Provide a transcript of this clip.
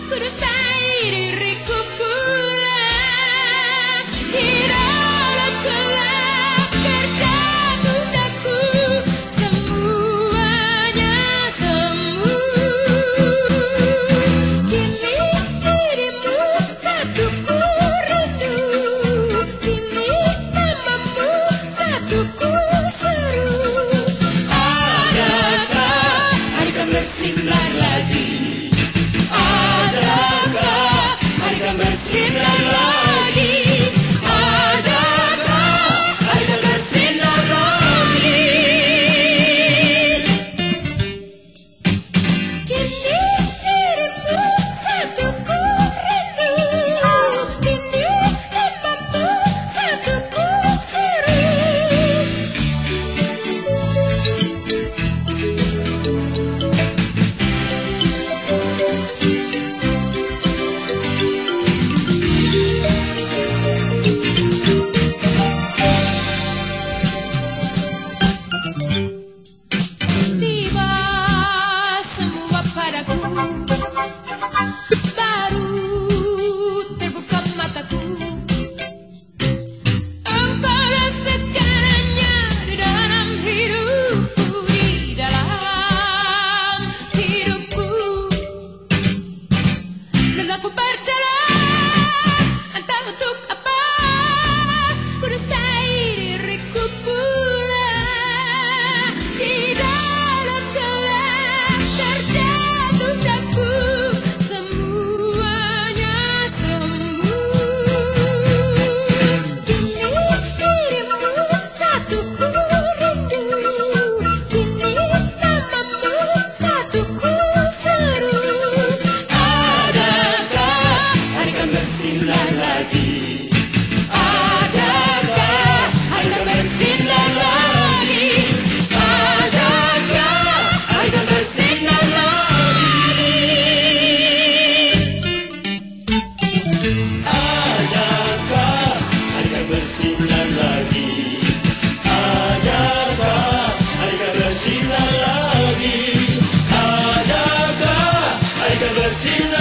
ku dustai diriku pula di dalam gelap kerja bundaku, semuanya semu. Kini dirimu satuku rindu, kini namamu satuku seru. Adakah hari kan bersinar lagi? Adakah hari kan bersinar lagi? Adakah hari kan bersinar lagi? Kini dirimu satuku rindu, kini namamu satuku seru. Tiba semua padaku, baru terbuka mataku. Engkau segalanya di dalam hidupku, di dalam hidupku. Dan aku berjalan entah untuk apa, ku dustai diriku pula di dalam gelap terjatuh daku, semuanya semu. Kini dirimu satuku rindu, kini namamu satuku seru. Adakah hari kan bersinar lagi? Adakah hari kan bersinar lagi? Adakah hari kan bersinar lagi? Adakah hari kan bersinar lagi? Adakah hari kan bersinar lagi? Adakah hari kan bersinar